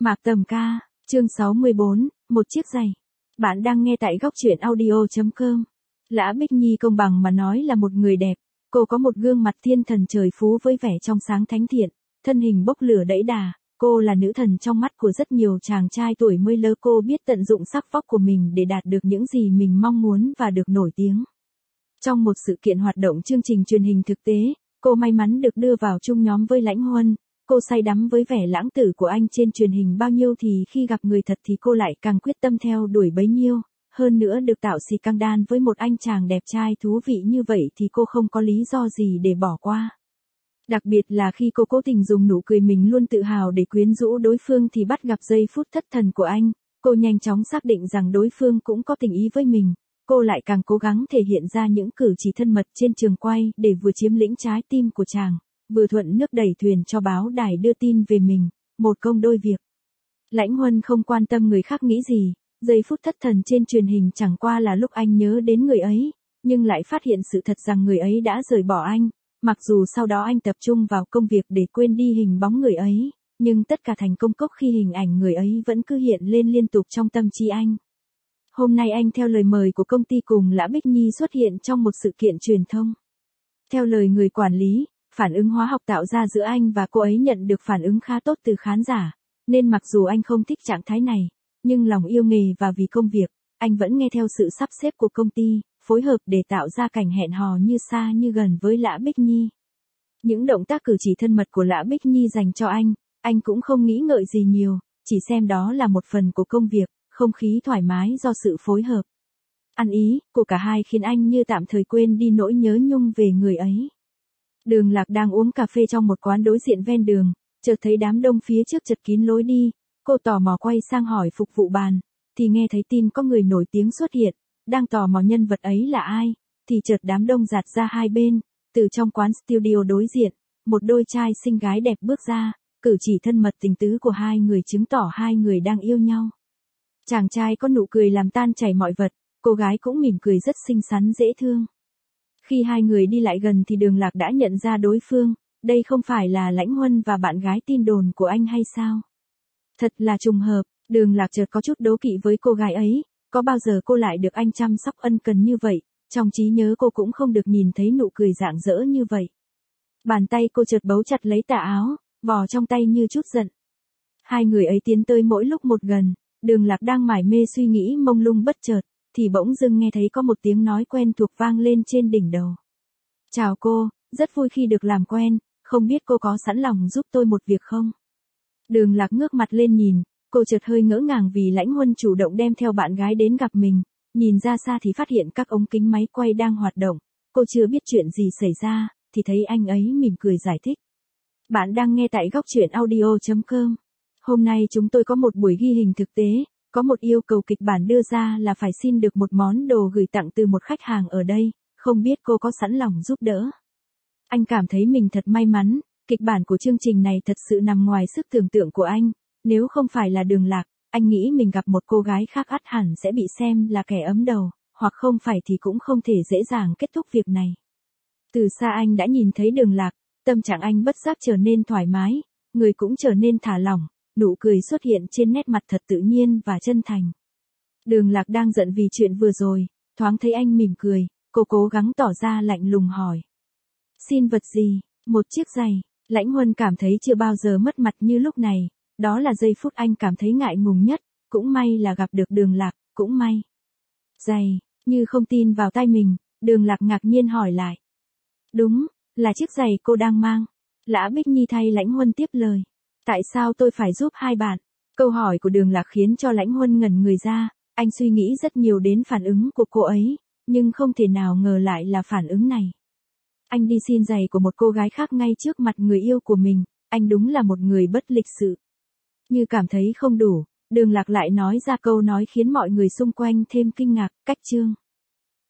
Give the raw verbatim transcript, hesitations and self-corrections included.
Mạc Tầm ca, chương sáu mươi bốn, một chiếc giày. Bạn đang nghe tại góc truyện audio chấm com. Lã Bích Nhi công bằng mà nói là một người đẹp, cô có một gương mặt thiên thần trời phú với vẻ trong sáng thánh thiện, thân hình bốc lửa đẫy đà, cô là nữ thần trong mắt của rất nhiều chàng trai tuổi mới lớn. Cô biết tận dụng sắc vóc của mình để đạt được những gì mình mong muốn và được nổi tiếng. Trong một sự kiện hoạt động chương trình truyền hình thực tế, cô may mắn được đưa vào chung nhóm với Lãnh Huân. Cô say đắm với vẻ lãng tử của anh trên truyền hình bao nhiêu thì khi gặp người thật thì cô lại càng quyết tâm theo đuổi bấy nhiêu. Hơn nữa được tạo xì căng đan với một anh chàng đẹp trai thú vị như vậy thì cô không có lý do gì để bỏ qua. Đặc biệt là khi cô cố tình dùng nụ cười mình luôn tự hào để quyến rũ đối phương thì bắt gặp giây phút thất thần của anh. Cô nhanh chóng xác định rằng đối phương cũng có tình ý với mình. Cô lại càng cố gắng thể hiện ra những cử chỉ thân mật trên trường quay để vừa chiếm lĩnh trái tim của chàng, vừa thuận nước đẩy thuyền cho báo đài đưa tin về mình, một công đôi việc. Lãnh Huân không quan tâm người khác nghĩ gì, giây phút thất thần trên truyền hình chẳng qua là lúc anh nhớ đến người ấy, nhưng lại phát hiện sự thật rằng người ấy đã rời bỏ anh. Mặc dù sau đó anh tập trung vào công việc để quên đi hình bóng người ấy, nhưng tất cả thành công cốc khi hình ảnh người ấy vẫn cứ hiện lên liên tục trong tâm trí anh. Hôm nay anh theo lời mời của công ty cùng Lã Bích Nhi xuất hiện trong một sự kiện truyền thông. Theo lời người quản lý, phản ứng hóa học tạo ra giữa anh và cô ấy nhận được phản ứng khá tốt từ khán giả, nên mặc dù anh không thích trạng thái này, nhưng lòng yêu nghề và vì công việc, anh vẫn nghe theo sự sắp xếp của công ty, phối hợp để tạo ra cảnh hẹn hò như xa như gần với Lã Bích Nhi. Những động tác cử chỉ thân mật của Lã Bích Nhi dành cho anh, anh cũng không nghĩ ngợi gì nhiều, chỉ xem đó là một phần của công việc, không khí thoải mái do sự phối hợp. Ăn ý của cả hai khiến anh như tạm thời quên đi nỗi nhớ nhung về người ấy. Đường Lạc đang uống cà phê trong một quán đối diện ven đường, chợt thấy đám đông phía trước chật kín lối đi, cô tò mò quay sang hỏi phục vụ bàn, thì nghe thấy tin có người nổi tiếng xuất hiện, đang tò mò nhân vật ấy là ai, thì chợt đám đông dạt ra hai bên, từ trong quán studio đối diện, một đôi trai xinh gái đẹp bước ra, cử chỉ thân mật tình tứ của hai người chứng tỏ hai người đang yêu nhau. Chàng trai có nụ cười làm tan chảy mọi vật, cô gái cũng mỉm cười rất xinh xắn dễ thương. Khi hai người đi lại gần thì Đường Lạc đã nhận ra đối phương, đây không phải là Lãnh Huân và bạn gái tin đồn của anh hay sao? Thật là trùng hợp, Đường Lạc chợt có chút đố kỵ với cô gái ấy, có bao giờ cô lại được anh chăm sóc ân cần như vậy, trong trí nhớ cô cũng không được nhìn thấy nụ cười rạng rỡ như vậy. Bàn tay cô chợt bấu chặt lấy tà áo, vò trong tay như chút giận. Hai người ấy tiến tới mỗi lúc một gần, Đường Lạc đang mải mê suy nghĩ mông lung bất chợt, thì bỗng dưng nghe thấy có một tiếng nói quen thuộc vang lên trên đỉnh đầu. Chào cô, rất vui khi được làm quen, không biết cô có sẵn lòng giúp tôi một việc không? Đường Lạc ngước mặt lên nhìn, cô chợt hơi ngỡ ngàng vì Lãnh Huân chủ động đem theo bạn gái đến gặp mình, nhìn ra xa thì phát hiện các ống kính máy quay đang hoạt động, cô chưa biết chuyện gì xảy ra, thì thấy anh ấy mỉm cười giải thích. Bạn đang nghe tại góc truyện audio chấm com. Hôm nay chúng tôi có một buổi ghi hình thực tế, có một yêu cầu kịch bản đưa ra là phải xin được một món đồ gửi tặng từ một khách hàng ở đây, không biết cô có sẵn lòng giúp đỡ. Anh cảm thấy mình thật may mắn, kịch bản của chương trình này thật sự nằm ngoài sức tưởng tượng của anh, nếu không phải là Đường Lạc, anh nghĩ mình gặp một cô gái khác ắt hẳn sẽ bị xem là kẻ ấm đầu, hoặc không phải thì cũng không thể dễ dàng kết thúc việc này. Từ xa anh đã nhìn thấy Đường Lạc, tâm trạng anh bất giác trở nên thoải mái, người cũng trở nên thả lỏng. Nụ cười xuất hiện trên nét mặt thật tự nhiên và chân thành. Đường Lạc đang giận vì chuyện vừa rồi, thoáng thấy anh mỉm cười, cô cố gắng tỏ ra lạnh lùng hỏi. Xin vật gì? Một chiếc giày. Lãnh Huân cảm thấy chưa bao giờ mất mặt như lúc này, đó là giây phút anh cảm thấy ngại ngùng nhất, cũng may là gặp được Đường Lạc, cũng may. Giày, như không tin vào tai mình, Đường Lạc ngạc nhiên hỏi lại. Đúng, là chiếc giày cô đang mang. Lã Bích Nhi thay Lãnh Huân tiếp lời. Tại sao tôi phải giúp hai bạn? Câu hỏi của Đường Lạc khiến cho Lãnh Huân ngẩn người ra, anh suy nghĩ rất nhiều đến phản ứng của cô ấy, nhưng không thể nào ngờ lại là phản ứng này. Anh đi xin giày của một cô gái khác ngay trước mặt người yêu của mình, anh đúng là một người bất lịch sự. Như cảm thấy không đủ, Đường Lạc lại nói ra câu nói khiến mọi người xung quanh thêm kinh ngạc, cách chương.